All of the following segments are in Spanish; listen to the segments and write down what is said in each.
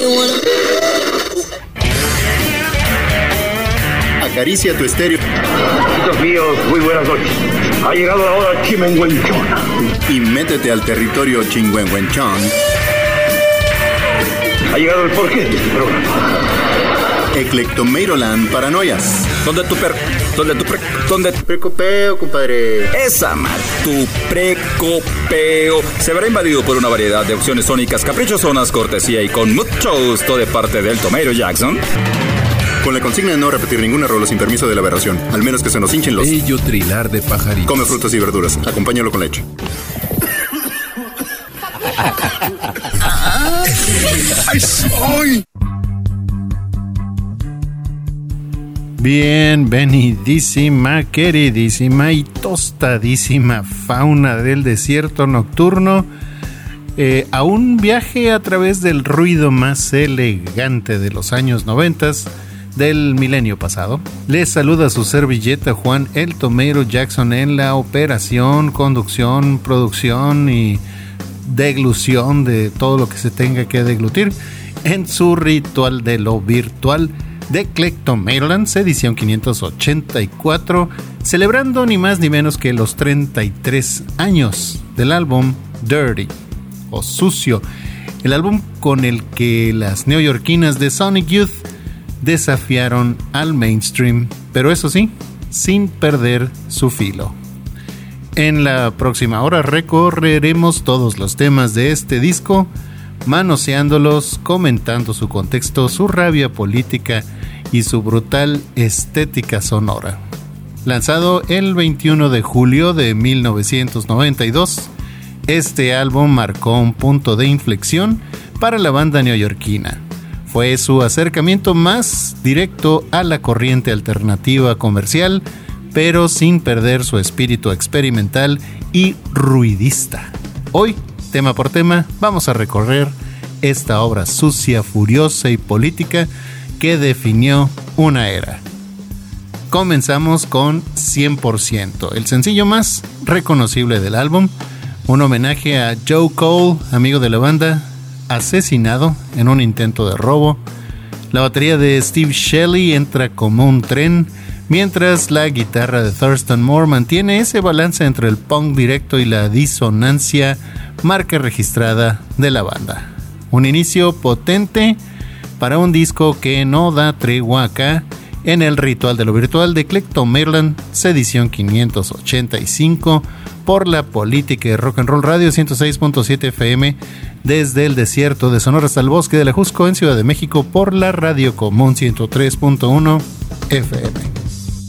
Acaricia tu estéreo. Amigos míos, muy buenas noches. Ha llegado la hora chimenguenchona. Y métete al territorio chingüengüenchón. Ha llegado el porqué de este programa. Eclectomeiroland Paranoias. ¿Dónde tu precopeo, compadre? Esa mal, tu precopeo se verá invadido por una variedad de opciones sónicas caprichosonas, cortesía y con mucho gusto de parte del Tomeiro Jackson. Con la consigna de no repetir ninguna rola sin permiso de la aberración, al menos que se nos hinchen los... Bello trinar de pajaritos. Come frutas y verduras, acompáñalo con leche. ¡Ay, soy! Bienvenidísima, queridísima y tostadísima fauna del desierto nocturno a un viaje a través del ruido más elegante de los años 90 del milenio pasado. Les saluda su servilleta Juan el Tomeiro Jackson en la operación, conducción, producción y deglución de todo lo que se tenga que deglutir en su ritual de lo virtual de Eclectomeiroland, edición 584, celebrando ni más ni menos que los 33 años del álbum Dirty o Sucio, el álbum con el que las neoyorquinas de Sonic Youth desafiaron al mainstream, pero eso sí, sin perder su filo. En la próxima hora recorreremos todos los temas de este disco, manoseándolos, comentando su contexto, su rabia política y su brutal estética sonora. Lanzado el 21 de julio de 1992, este álbum marcó un punto de inflexión para la banda neoyorquina. Fue su acercamiento más directo a la corriente alternativa comercial, pero sin perder su espíritu experimental y ruidista. Hoy, tema por tema, vamos a recorrer esta obra sucia, furiosa y política que definió una era. Comenzamos con 100%, el sencillo más reconocible del álbum, un homenaje a Joe Cole, amigo de la banda, asesinado en un intento de robo. La batería de Steve Shelley entra como un tren, mientras la guitarra de Thurston Moore mantiene ese balance entre el punk directo y la disonancia, marca registrada de la banda. Un inicio potente para un disco que no da tregua acá en el ritual de lo virtual de Eclectomeiroland, edición 585, por la política de Rock and Roll Radio 106.7 FM, desde el desierto de Sonora hasta el bosque de la Jusco en Ciudad de México, por la Radio Común 103.1 FM.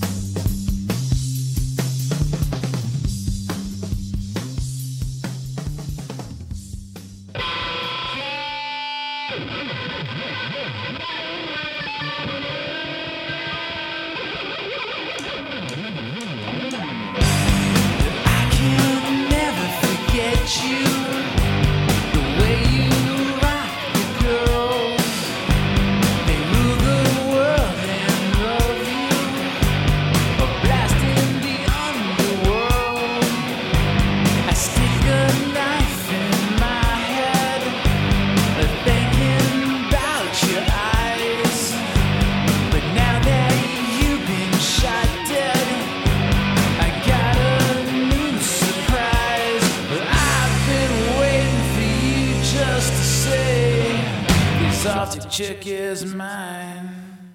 Chick is mine.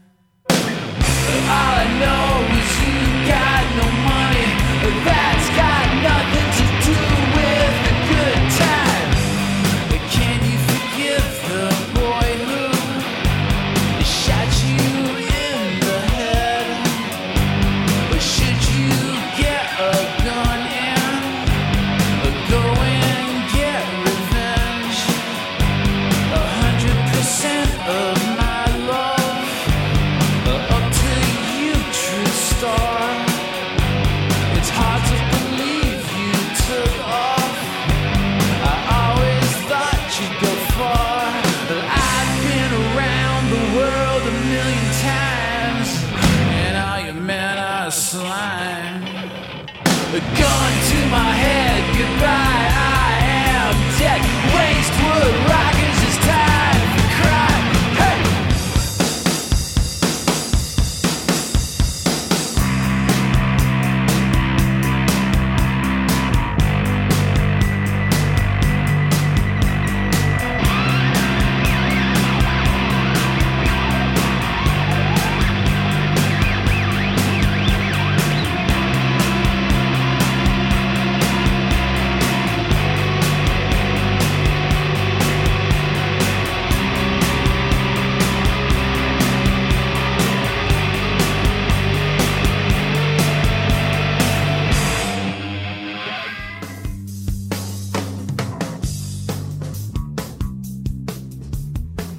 All I know is you got no money. That's got nothing to do with a good time. Can you forgive the boy who shot you in the head? Or should you get a gun and go and get revenge? 100% of my love, up to you, true star. It's hard to believe you took off. I always thought you'd go far. I've been around the world a million times, and all your men are slime. A gun to my head, goodbye, I am dead. Waste wood rockers, it's time to cry.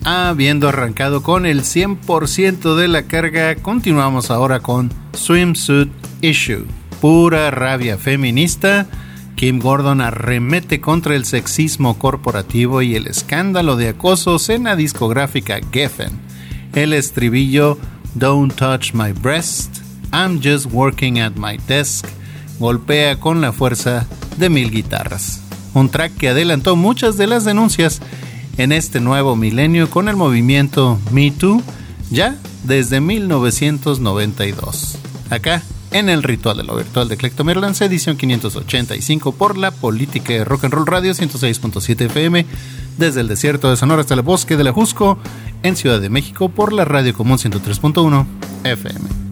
Habiendo arrancado con el 100% de la carga, continuamos ahora con Swimsuit Issue. Pura rabia feminista. Kim Gordon arremete contra el sexismo corporativo y el escándalo de acoso en la discográfica Geffen. El estribillo Don't touch my breast, I'm just working at my desk golpea con la fuerza de 1000 guitarras. Un track que adelantó muchas de las denuncias en este nuevo milenio con el movimiento Me Too ya desde 1992. Acá en el Ritual de lo Virtual de Eclecto Merlance, edición 585 por la Política de Rock and Roll Radio 106.7 FM, desde el desierto de Sonora hasta el bosque de la Jusco, en Ciudad de México por la Radio Común 103.1 FM.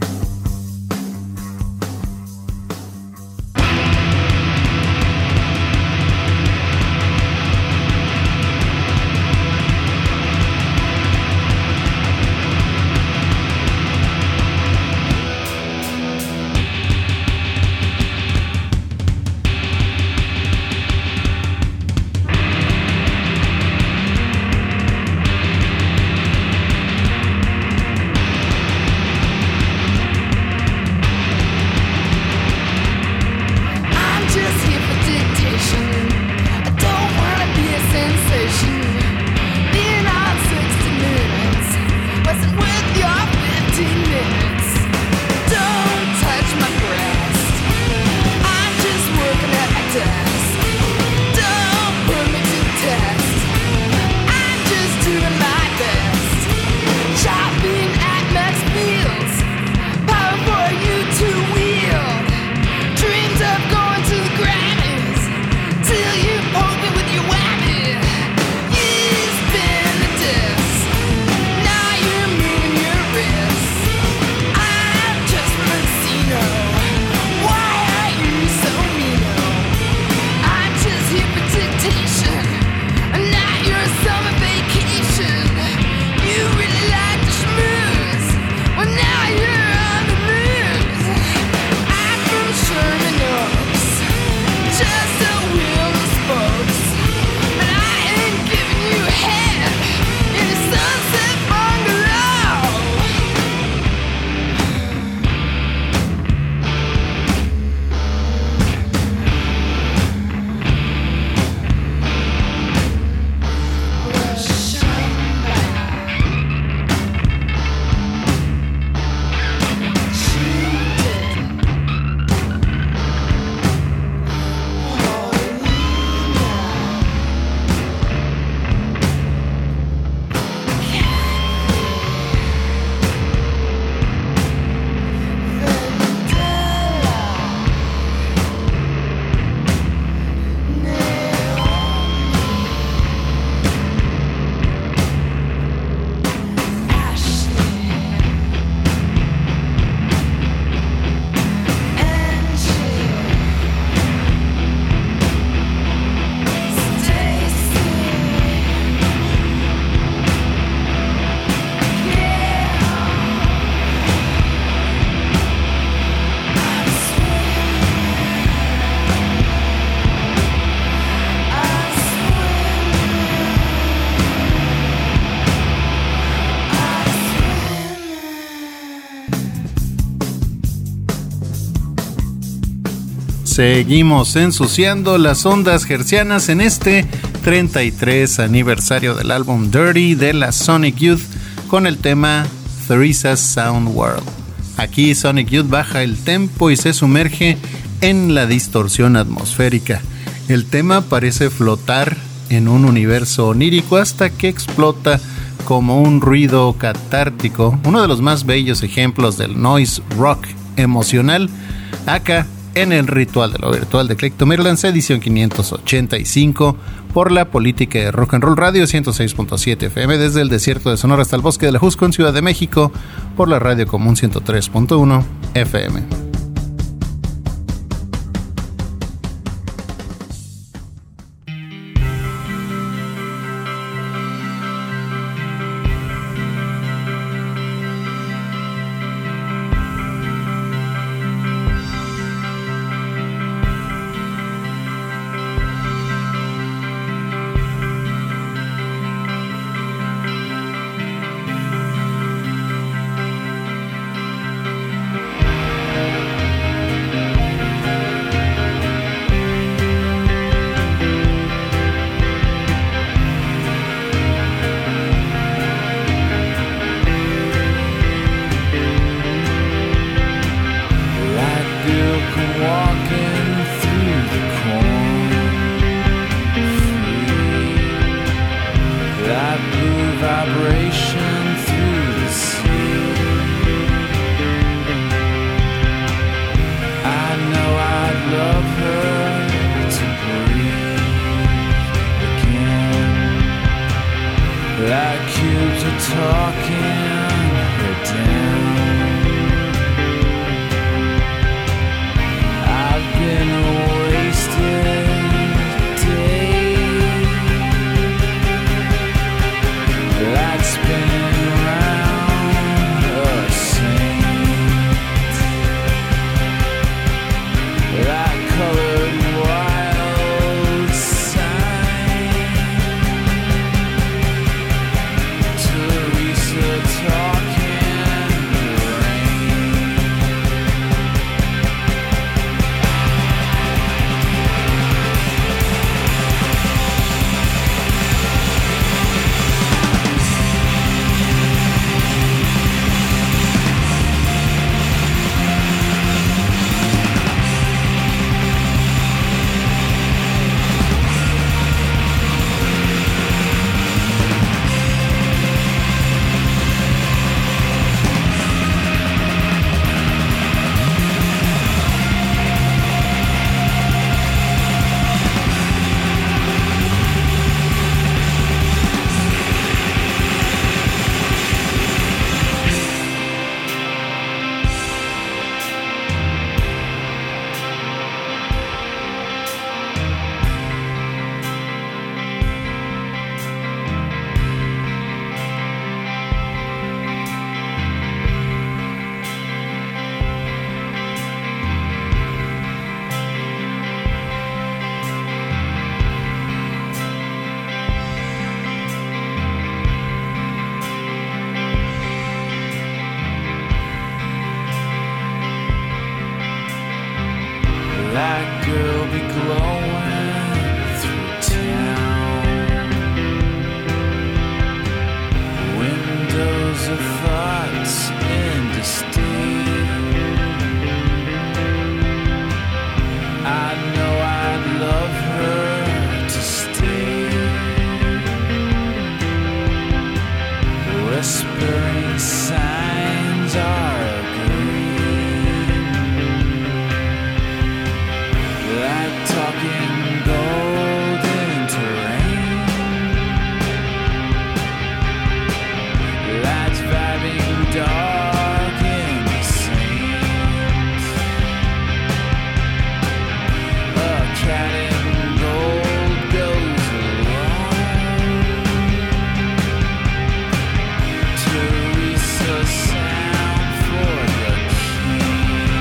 Seguimos ensuciando las ondas hertzianas en este 33 aniversario del álbum Dirty de la Sonic Youth con el tema Theresa's Sound World. Aquí Sonic Youth baja el tempo y se sumerge en la distorsión atmosférica. El tema parece flotar en un universo onírico hasta que explota como un ruido catártico, uno de los más bellos ejemplos del noise rock emocional, acá en el Ritual de lo Virtual de Eclecto Merlance, edición 585 por la Política de Rock and Roll Radio 106.7 FM, desde el desierto de Sonora hasta el bosque de la Jusco en Ciudad de México por la Radio Común 103.1 FM. vibration through the sea. I know I'd love her to breathe again, like cubes are talking her down. I've been wasted days, like spinning around a saint, like colored wild sign. Teresa talking rain. That girl be glowing through town. Windows of thoughts indistinct. I know I'd love her to stay, whispering signs are like talking golden terrain, lights vibing dark in the saint. A cat in gold goes along. Teresa sound for the king.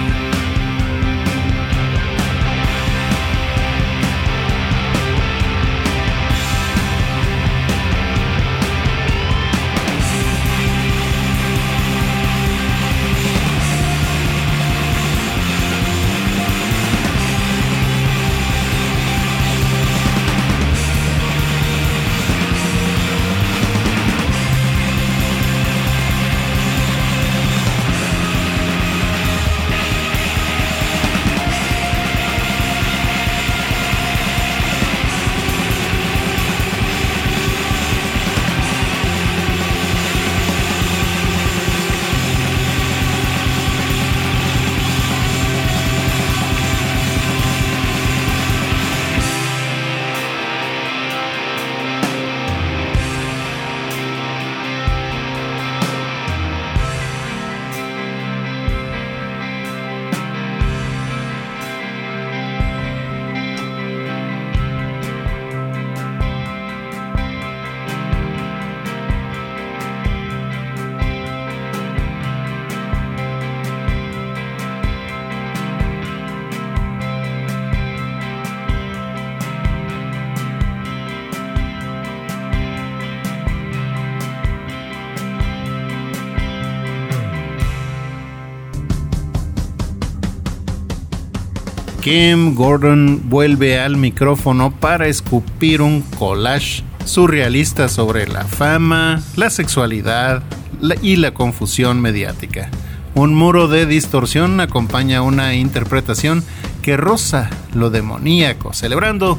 Kim Gordon vuelve al micrófono para escupir un collage surrealista sobre la fama, la sexualidad y la confusión mediática. Un muro de distorsión acompaña una interpretación que roza lo demoníaco, celebrando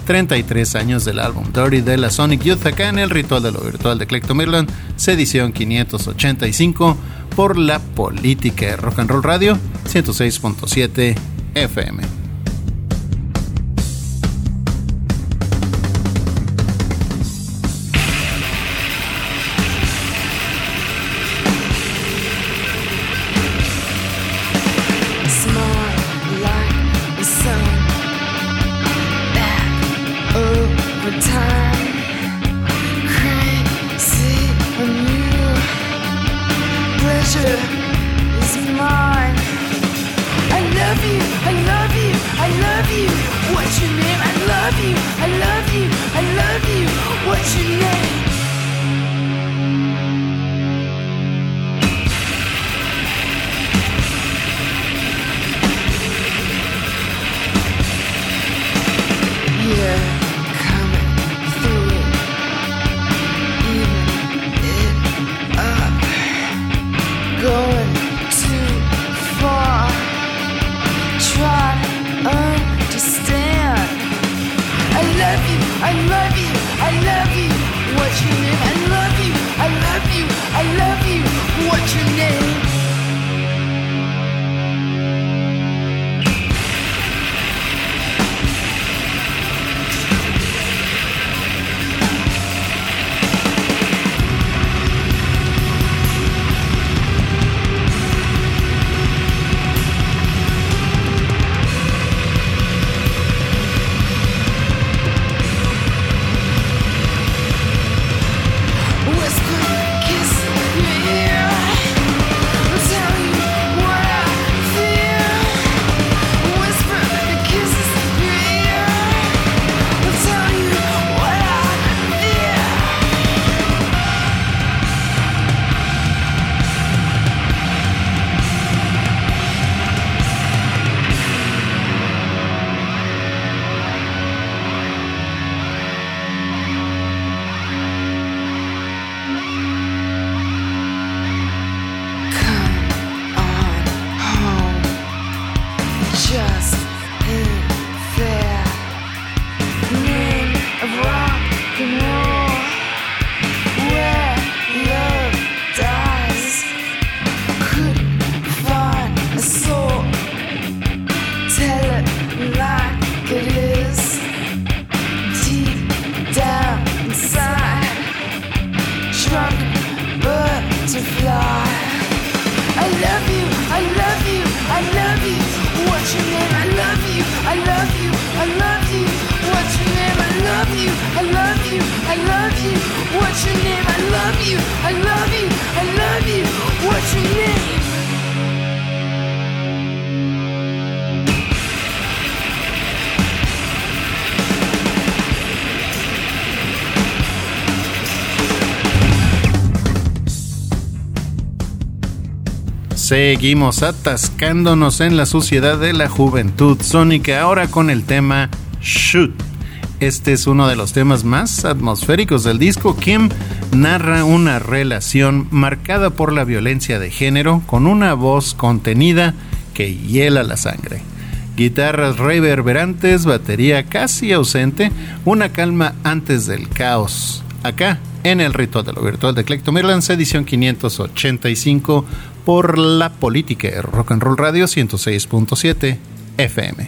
33 años del álbum Dirty de la Sonic Youth, acá en el Ritual de lo Virtual de Clectomirland, edición 585, por La Política de Rock and Roll Radio, 106.7 FM. Seguimos atascándonos en la suciedad de la juventud sónica, ahora con el tema Shoot. Este es uno de los temas más atmosféricos del disco. Kim narra una relación marcada por la violencia de género con una voz contenida que hiela la sangre. Guitarras reverberantes, batería casi ausente, una calma antes del caos. Acá, en el Ritual de lo Virtual de Clectomirland, edición 585, por La Política de Rock and Roll Radio, 106.7 FM.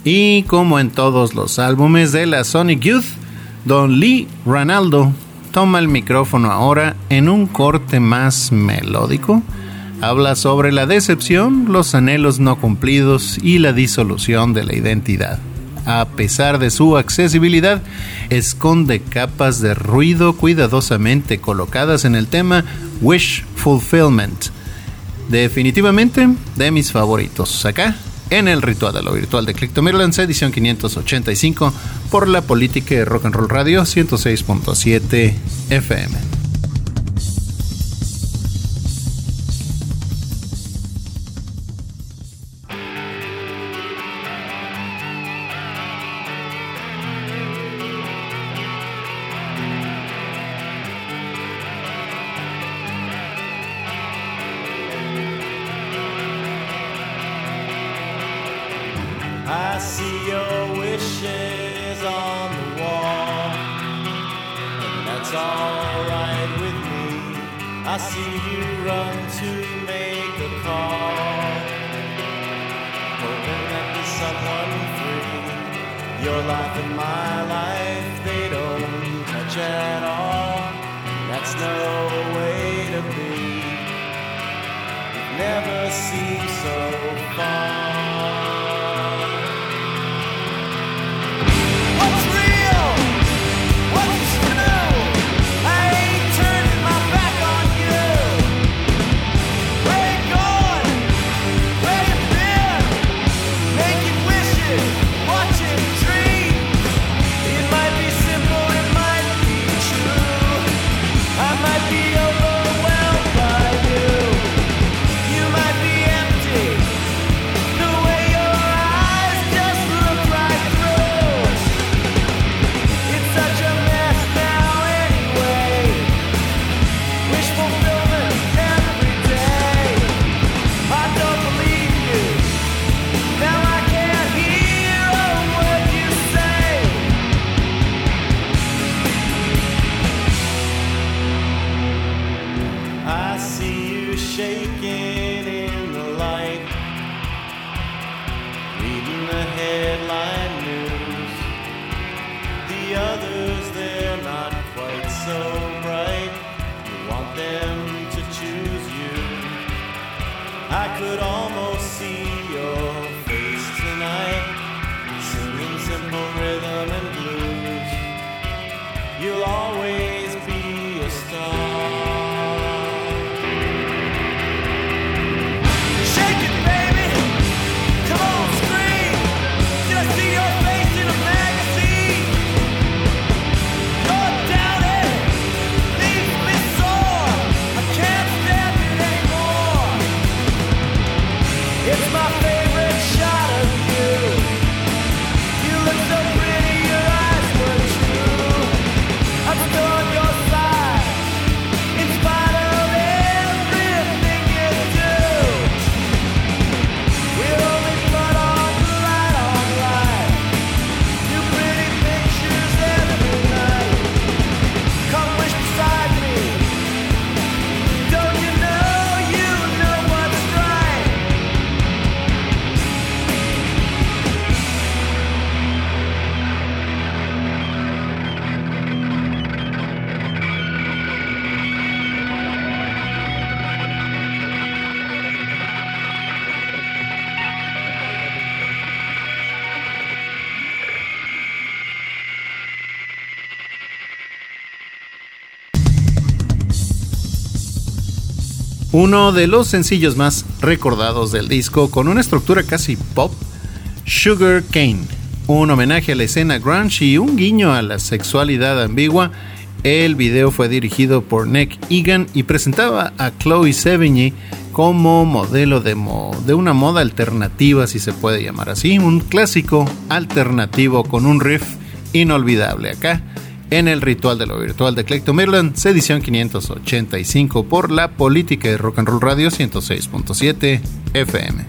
Y como en todos los álbumes de la Sonic Youth, Don Lee Ranaldo toma el micrófono ahora en un corte más melódico. Habla sobre la decepción, los anhelos no cumplidos y la disolución de la identidad. A pesar de su accesibilidad, esconde capas de ruido cuidadosamente colocadas en el tema Wish Fulfillment. Definitivamente de mis favoritos. Acá, en el Ritual de lo Virtual de Clectomirlands, edición 585, por la política de Rock and Roll Radio 106.7 FM. I see your wishes on the wall, and that's alright with me. I see you run to make a call, hoping that there's someone free. Your life and my life, they don't touch at all. That's no way to be. It never seems so far. Uno de los sencillos más recordados del disco, con una estructura casi pop, Sugar Cane, un homenaje a la escena grunge y un guiño a la sexualidad ambigua. El video fue dirigido por Nick Egan y presentaba a Chloe Sevigny como modelo de una moda alternativa, si se puede llamar así, un clásico alternativo con un riff inolvidable. Acá en el Ritual de lo Virtual de Clectomirlands, edición 585, por la política de Rock and Roll Radio 106.7 FM.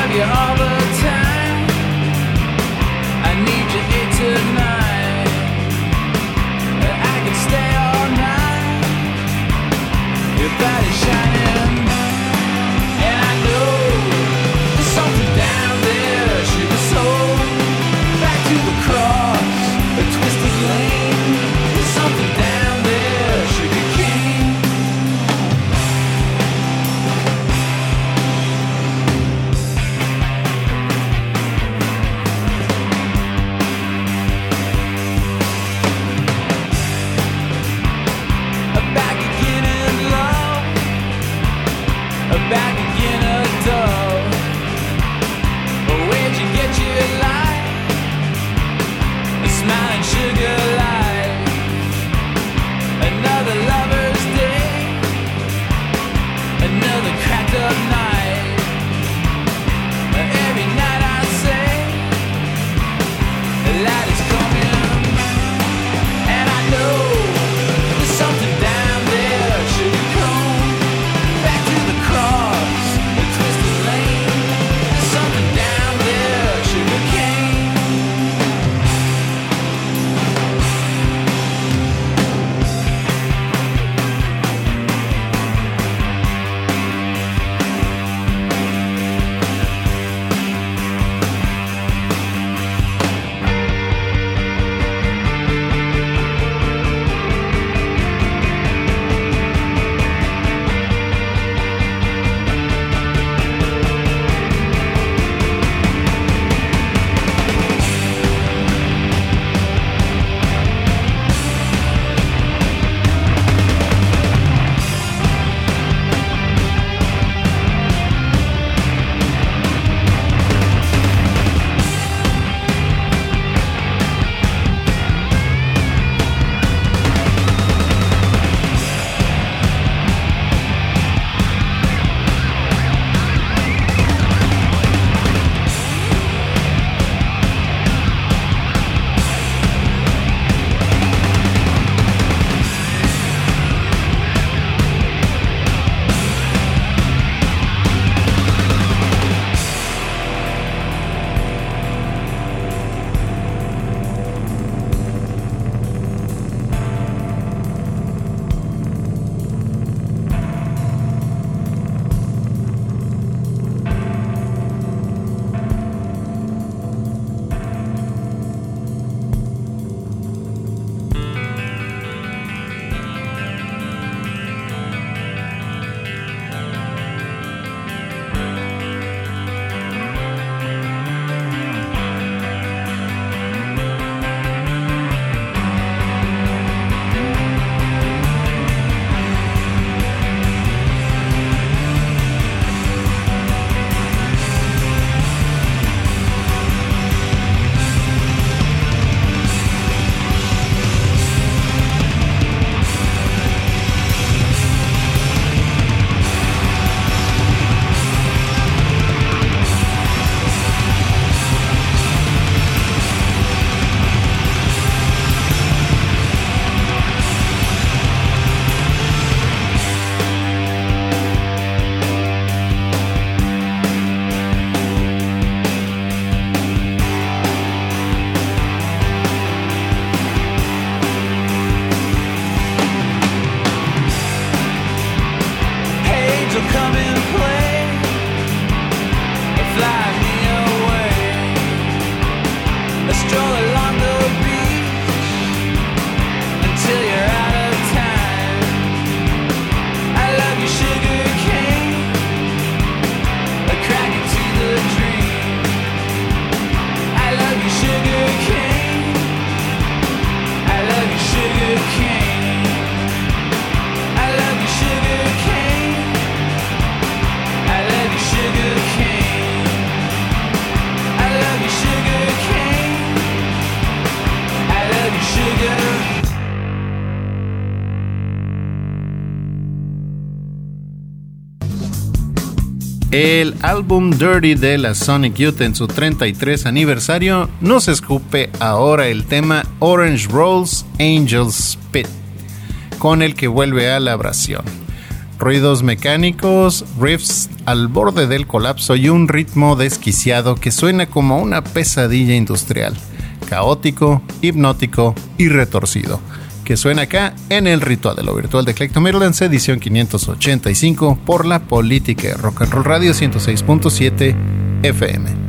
love you all the time. I need you 8 to 9. I can stay all night. Your body's shining, and I know there's something down there. Sugar soul, back to the cross, a twisted lane. There's something down there, sugar cane. Back again in love, back again a dove. Where'd you get your light? A smiling sugar light. Another lover's day, another cracked up night. Every night I say the light is coming, and I know there's something down there. Sugar cone, back to the cross, a twisted lane. There's something down there. Sugar cane. El álbum Dirty de la Sonic Youth en su 33 aniversario nos escupe ahora el tema Orange Rolls Angel Spit, con el que vuelve a la abrasión. ruidos mecánicos, riffs al borde del colapso y un ritmo desquiciado que suena como una pesadilla industrial, caótico, hipnótico y retorcido, que suena acá en el Ritual de lo Virtual de Eclecto Mirrorlands, edición 585 por la Política de Rock and Roll Radio 106.7 FM.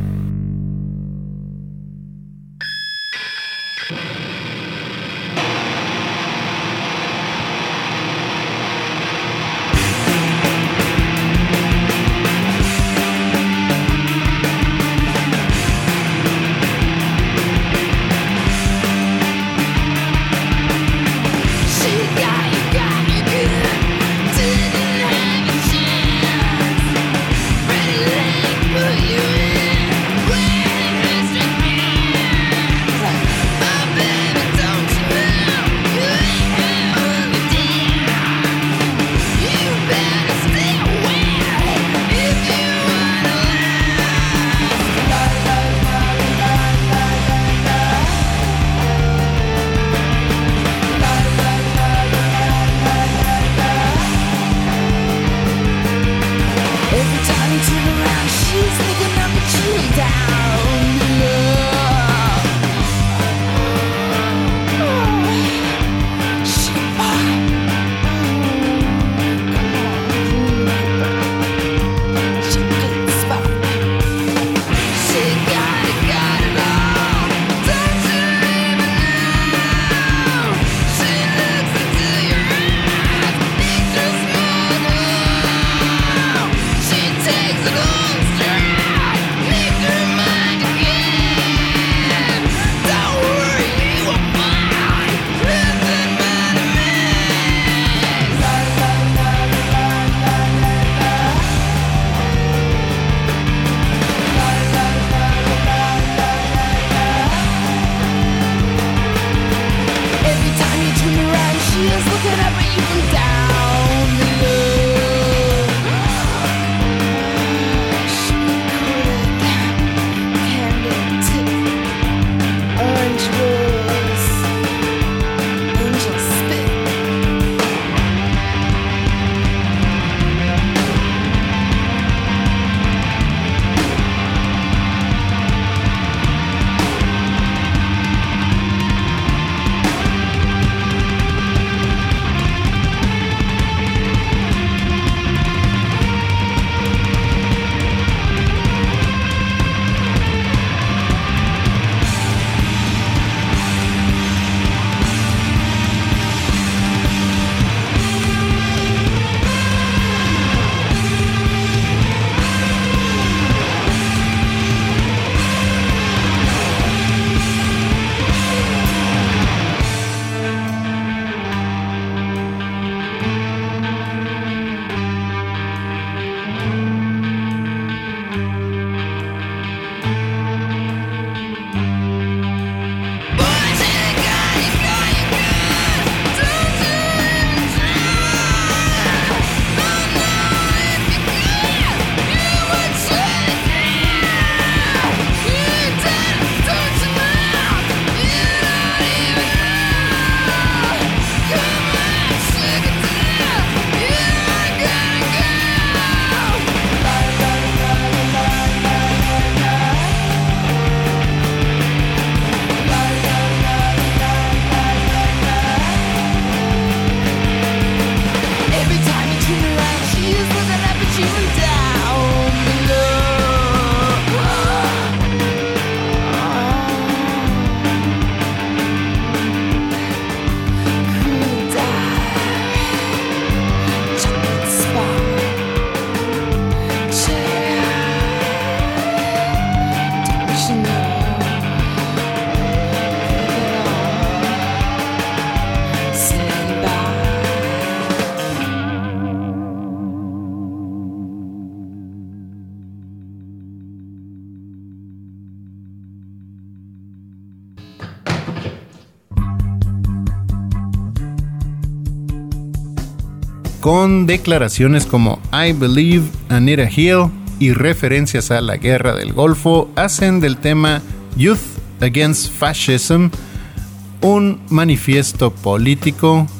con declaraciones como I Believe, Anita Hill y referencias a la guerra del Golfo, hacen del tema Youth Against Fascism un manifiesto político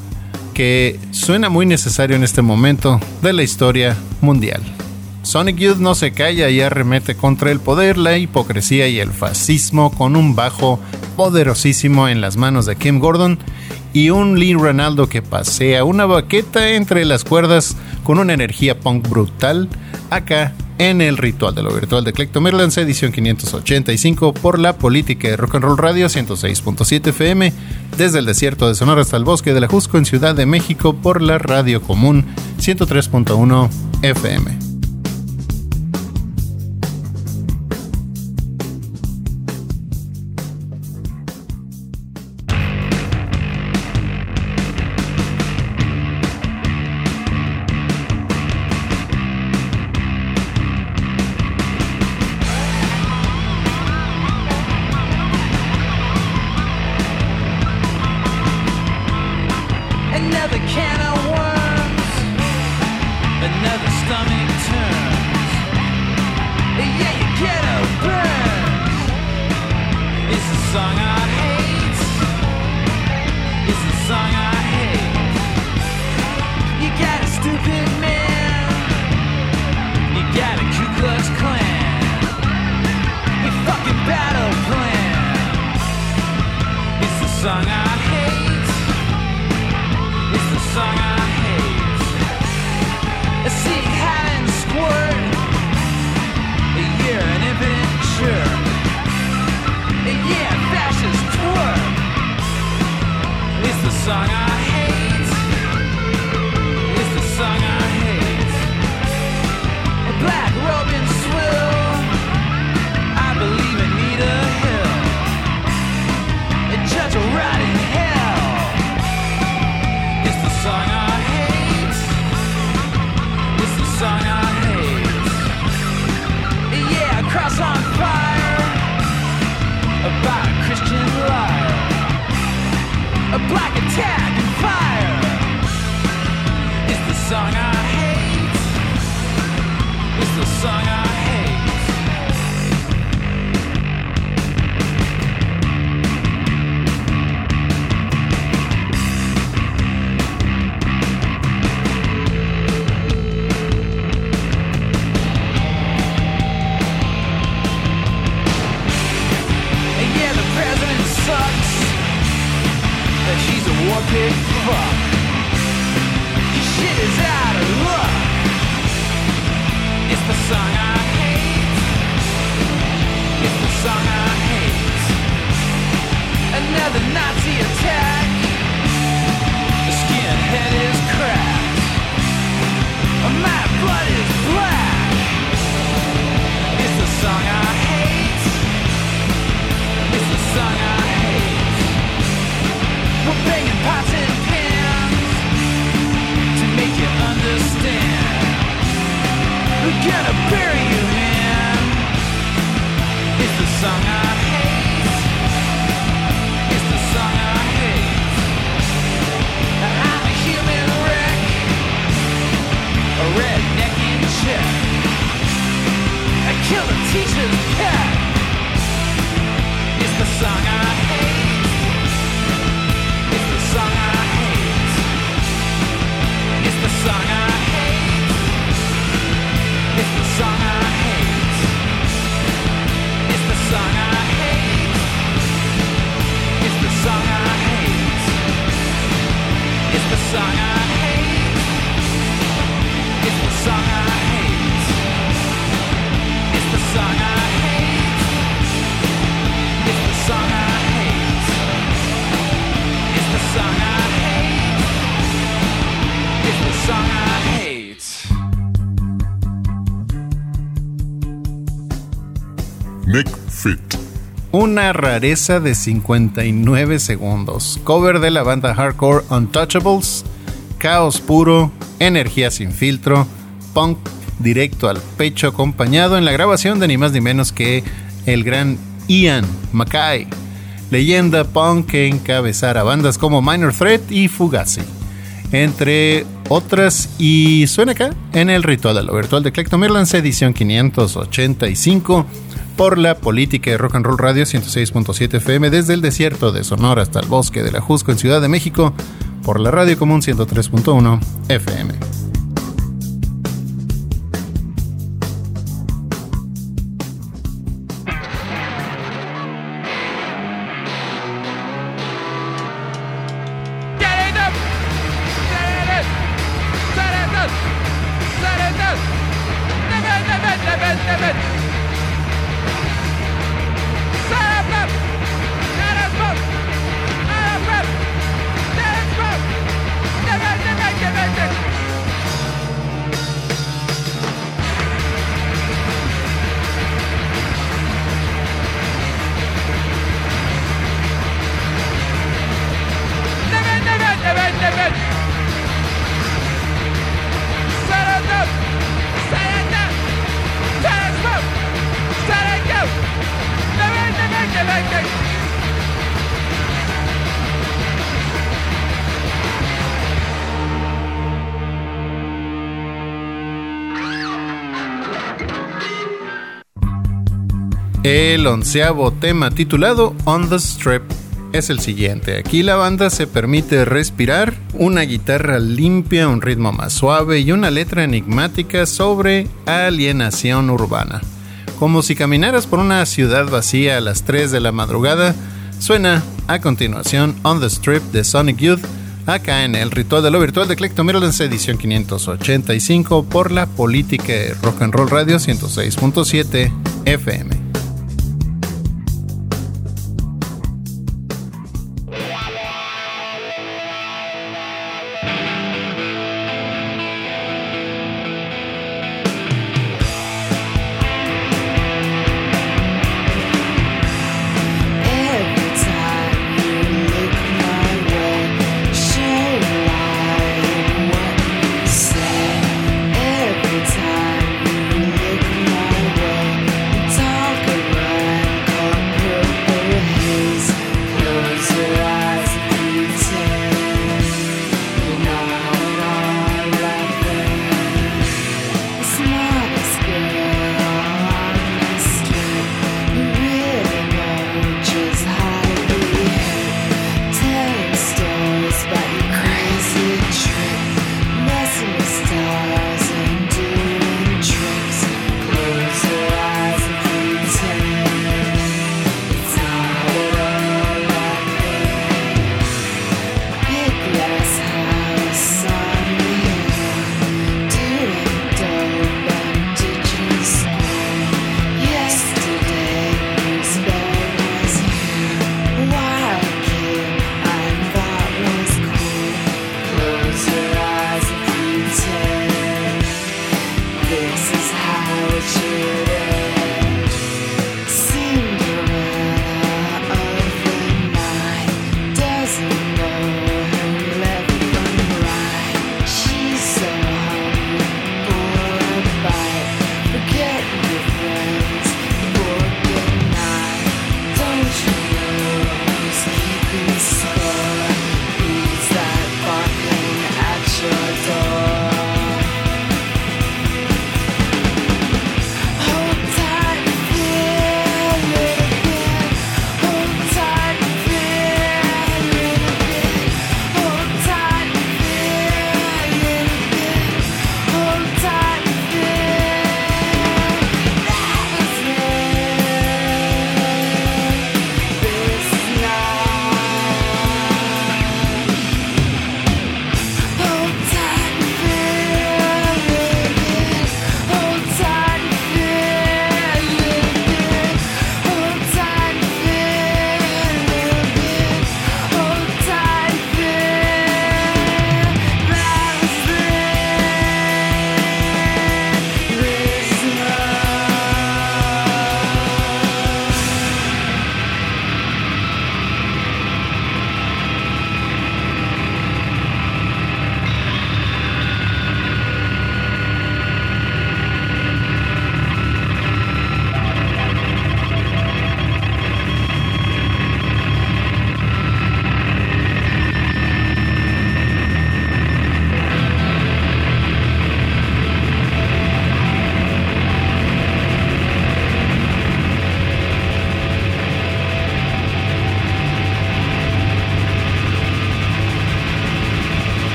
que suena muy necesario en este momento de la historia mundial. Sonic Youth no se calla y arremete contra el poder, la hipocresía y el fascismo con un bajo poderosísimo en las manos de Kim Gordon y un Lee Ranaldo que pasea una baqueta entre las cuerdas con una energía punk brutal, acá en el Ritual de lo Virtual de Clectomerlance, edición 585 por la Política de Rock and Roll Radio 106.7 FM, desde el desierto de Sonora hasta el bosque de la Jusco en Ciudad de México por la Radio Común 103.1 FM. Another can of worms, another stomach turns. Yeah, you get a burns. It's a song I hate. It's a song I hate. You got a stupid man. You got a Ku Klux Klan. Your fucking battle plan. It's the song I hate. It's the song I hate. I see hat and squirt. You're an impotent jerk. Yeah, fascist twerk. It's the song I hate. It's the song I hate. A black robe and swill. I believe in Nita Hill. A judge will rot in hell. It's the song I hate. It's the song I hate. Yeah, a cross on fire. About a Christian liar. A black attack and fire. It's the song I hate. It's the song I hate. Yeah, the president sucks. That she's a war pig fuck. Your shit is out of luck. It's the song I hate. It's the song I hate. Another Nazi attack. The skinhead is cracked. My blood is black. It's the song I hate. It's the song I hate. We're banging pots and pans to make you understand. We're gonna bury you, man. It's the song I hate. It's the song I hate. I'm a human wreck, a redneck in check. I killed a teacher's pet. It's the song I hate. It's the song I hate. It's the song I hate. It's the song I hate. It's the song I hate. It's the song I hate. It's the song I hate. It's the song I hate. It's the song I hate. It's the song I hate. It's the song I hate. It's the song I hate. Nick Fit. Una rareza de 59 segundos. Cover de la banda hardcore Untouchables. Caos puro, energía sin filtro, punk directo al pecho, acompañado en la grabación de ni más ni menos que el gran Ian MacKaye, leyenda punk que encabezara bandas como Minor Threat y Fugazi, entre otras, y suena acá en el Ritual de lo Virtual de Clectomerlance, edición 585, por la política de Rock and Roll Radio 106.7 FM desde el desierto de Sonora hasta el bosque de la Jusco en Ciudad de México por la Radio Común 103.1 FM. El 11º tema, titulado On the Strip, es el siguiente. Aquí la banda se permite respirar, una guitarra limpia, un ritmo más suave y una letra enigmática sobre alienación urbana. Como si caminaras por una ciudad vacía a las 3 de la madrugada, suena a continuación On the Strip de Sonic Youth, acá en el Ritual de lo Virtual de Eclecto Mirrorlands, edición 585 por la política de Rock and Roll Radio 106.7 FM. Talk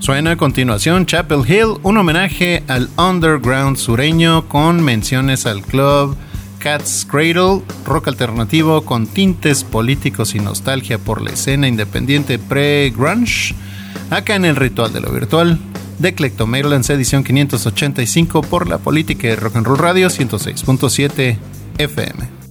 Suena a continuación Chapel Hill, un homenaje al underground sureño con menciones al club Cat's Cradle, rock alternativo con tintes políticos y nostalgia por la escena independiente pre-grunge, acá en el Ritual de lo Virtual de Clectomaryland, edición 585 por la Política de Rock and Roll Radio 106.7 FM.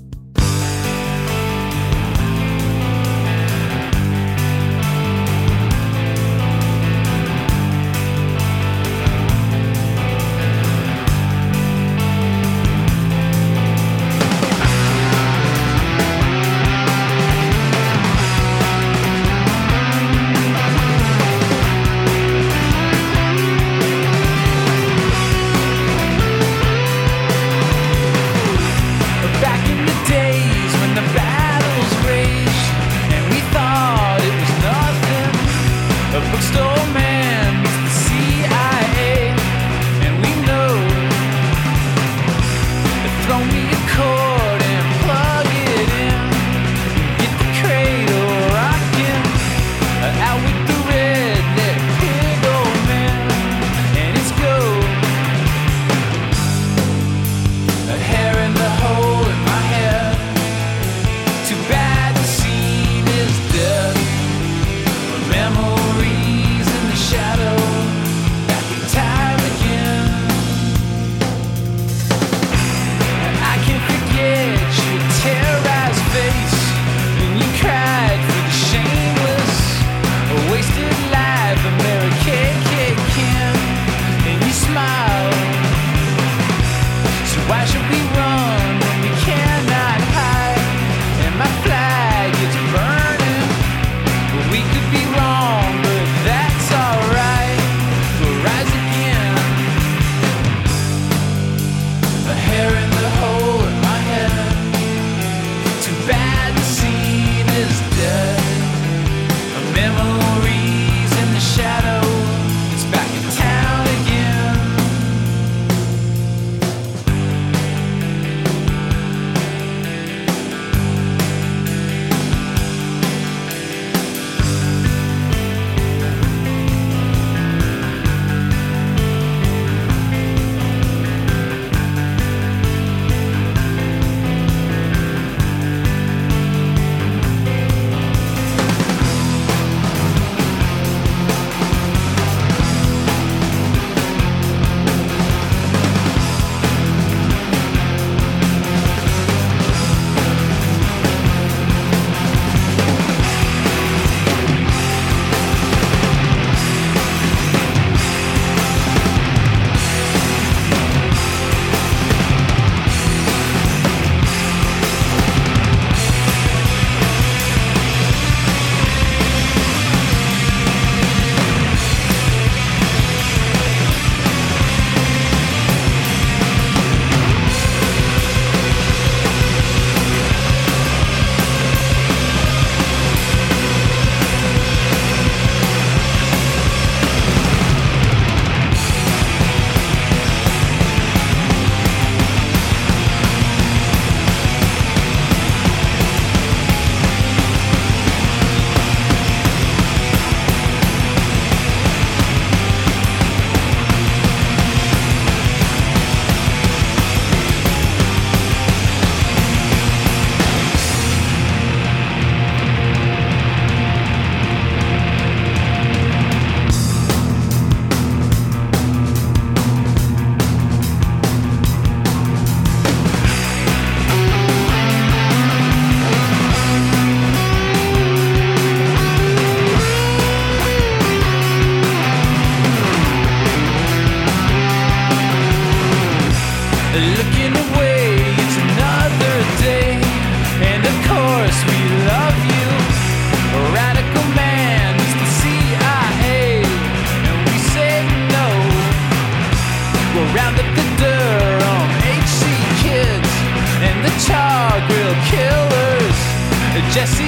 Jesse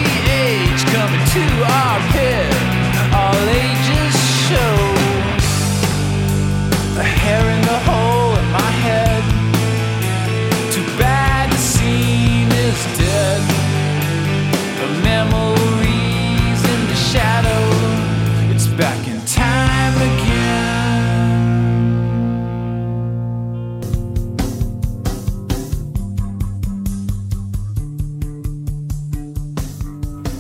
H coming to our pit. All ages show. A hair in the hole in my head. Too bad the scene is dead. The memories in the shadow. It's back in time again.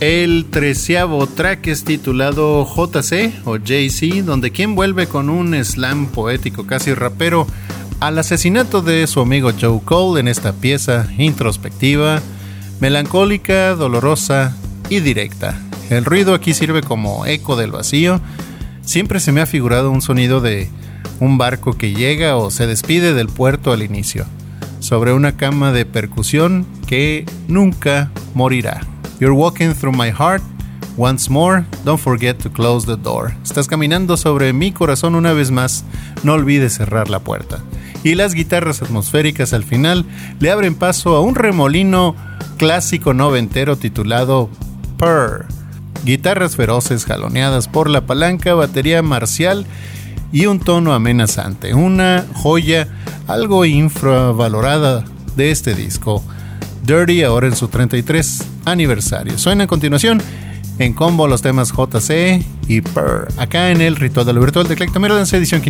El 13º track es titulado JC o JC, donde quien vuelve con un slam poético casi rapero al asesinato de su amigo Joe Cole en esta pieza introspectiva, melancólica, dolorosa y directa. El ruido aquí sirve como eco del vacío. Siempre se me ha figurado un sonido de un barco que llega o se despide del puerto al inicio, sobre una cama de percusión que nunca morirá. You're walking through my heart once more, don't forget to close the door. Estás caminando sobre mi corazón una vez más, no olvides cerrar la puerta. Y las guitarras atmosféricas al final le abren paso a un remolino clásico noventero titulado Purr. Guitarras feroces jaloneadas por la palanca, batería marcial y un tono amenazante. Una joya algo infravalorada de este disco. Dirty, ahora en su 33 aniversario. Suena a continuación en combo los temas JC y Purr, acá en el Ritual de lo Virtual de Clectomerodanza, edición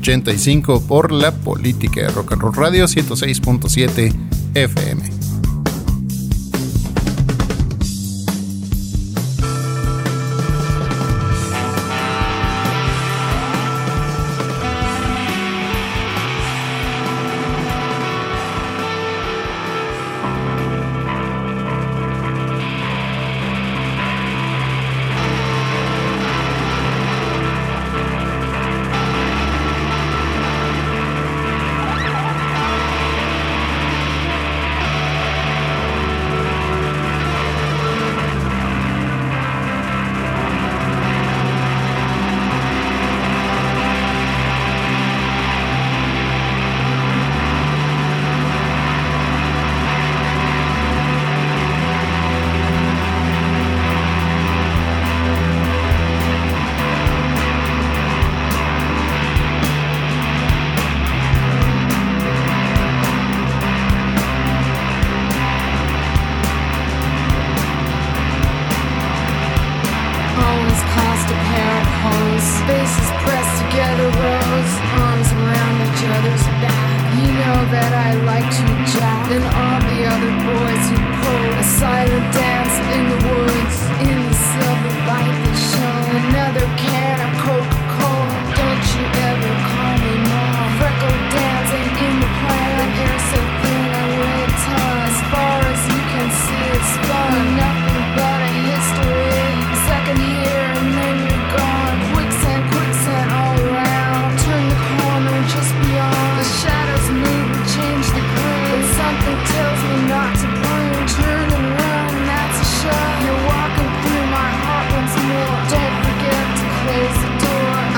585 por la Política de Rock and Roll Radio 106.7 FM. Turn and run, that's a shot. You're walking through my heart once more. Don't forget to close the door.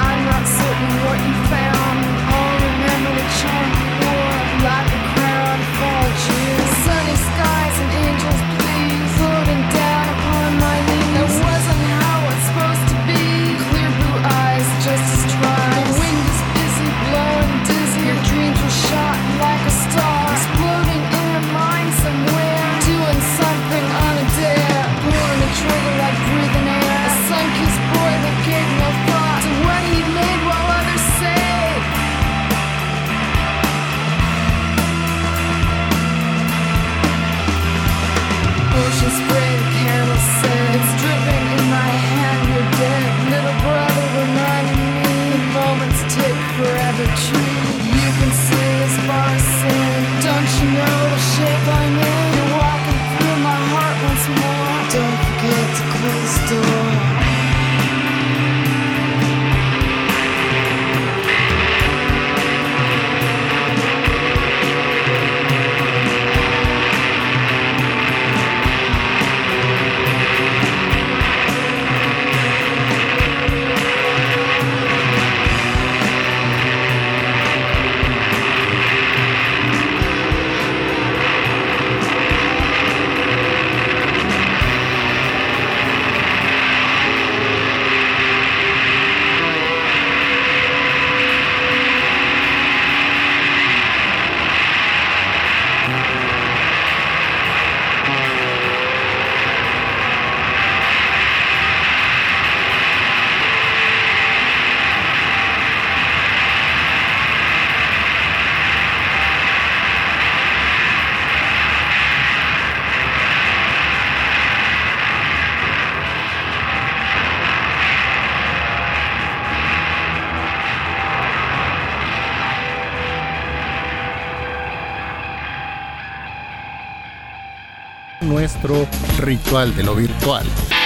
nuestro ritual de lo virtual.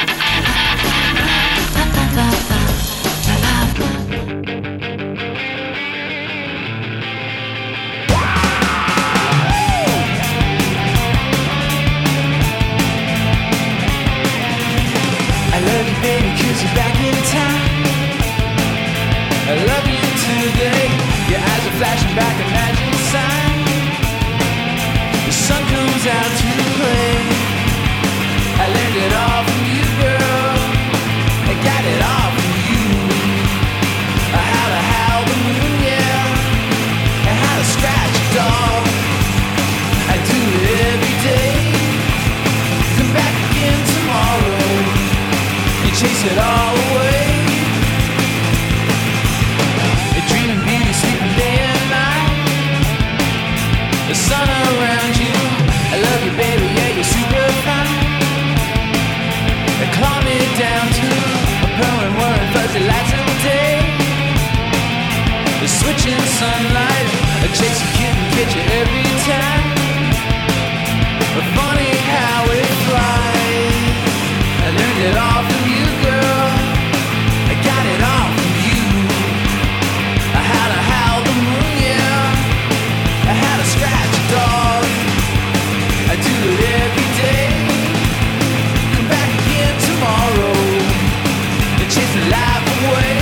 I love you, baby, 'cause you're back in time. I love you today. Your eyes are flashing back a magic sign. The sun comes out to play. I learned it all from you, girl. I got it all from you. How to howl the moon, yeah. And how to scratch a dog. I do it every day. Come back again tomorrow. Chase it all away. A dreaming beauty sleeping day and night. The sun around you. I love you, baby, yeah, you're super fine. Claw me down to a permanent whirring fuzzy lights of day. The switching sunlight. I chase a kid and catch you every time. But funny how it flies. I learned it all from you, girl. I got it all from you. How to howl the moon, yeah. How to scratch a dog. I do it every day. Come back again tomorrow and chase the life away.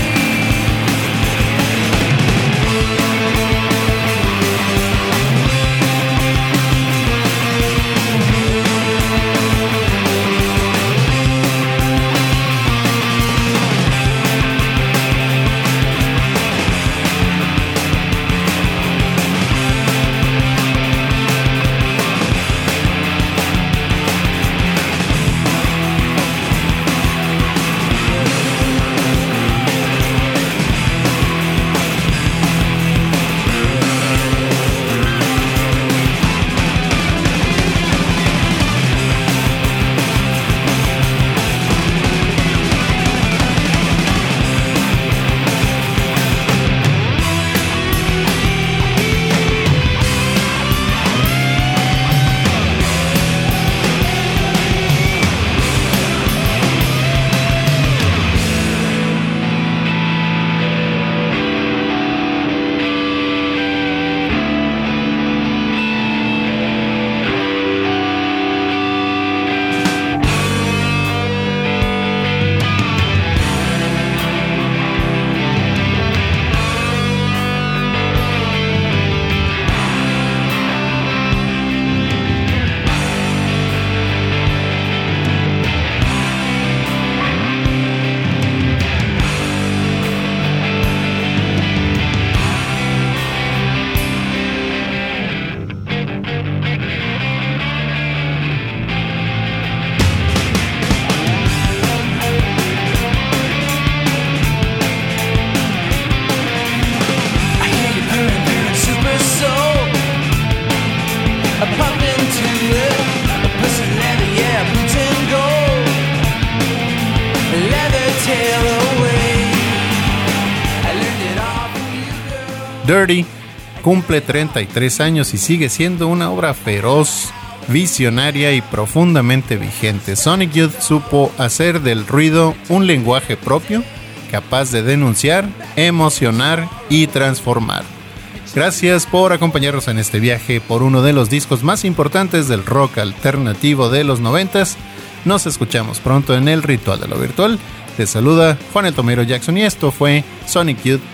Dirty cumple 33 años y sigue siendo una obra feroz, visionaria y profundamente vigente. Sonic Youth supo hacer del ruido un lenguaje propio, capaz de denunciar, emocionar y transformar. Gracias por acompañarnos en este viaje por uno de los discos más importantes del rock alternativo de los 90s. Nos escuchamos pronto en el Ritual de lo Virtual. Te saluda Juan el Tomero Jackson y esto fue Sonic Youth,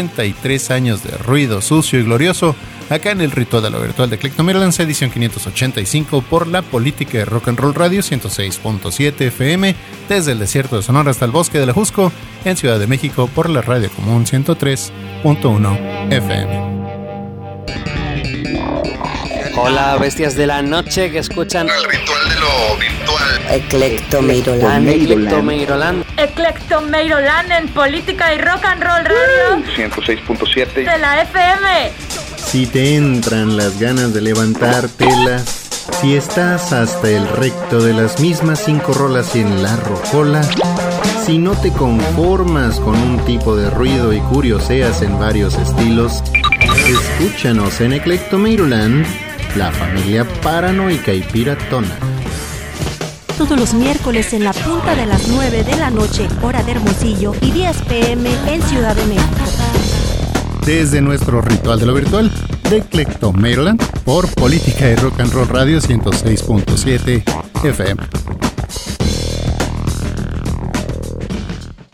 33 años de ruido sucio y glorioso, acá en el Ritual de lo Virtual de Eclecto Maryland, edición 585 por la Política de Rock and Roll Radio 106.7 FM, desde el desierto de Sonora hasta el bosque de la Jusco, en Ciudad de México por la Radio Común 103.1 FM. Hola, bestias de la noche que escuchan el Ritual de lo Virtual. Eclecto Maryland. Eclecto Maryland en Política y Rock and Roll Radio 106.7 de la FM. Si te entran las ganas de levantártelas, si estás hasta el recto de las mismas 5 rolas en la rocola, si no te conformas con un tipo de ruido y curioseas en varios estilos, escúchanos en Eclecto Maryland, la familia paranoica y piratona. todos los miércoles en la punta de las 9 de la noche, hora de Hermosillo, y 10 p.m. en Ciudad de México. Desde nuestro ritual de lo virtual, de Eclecto Maryland, por Política y Rock and Roll Radio 106.7 FM.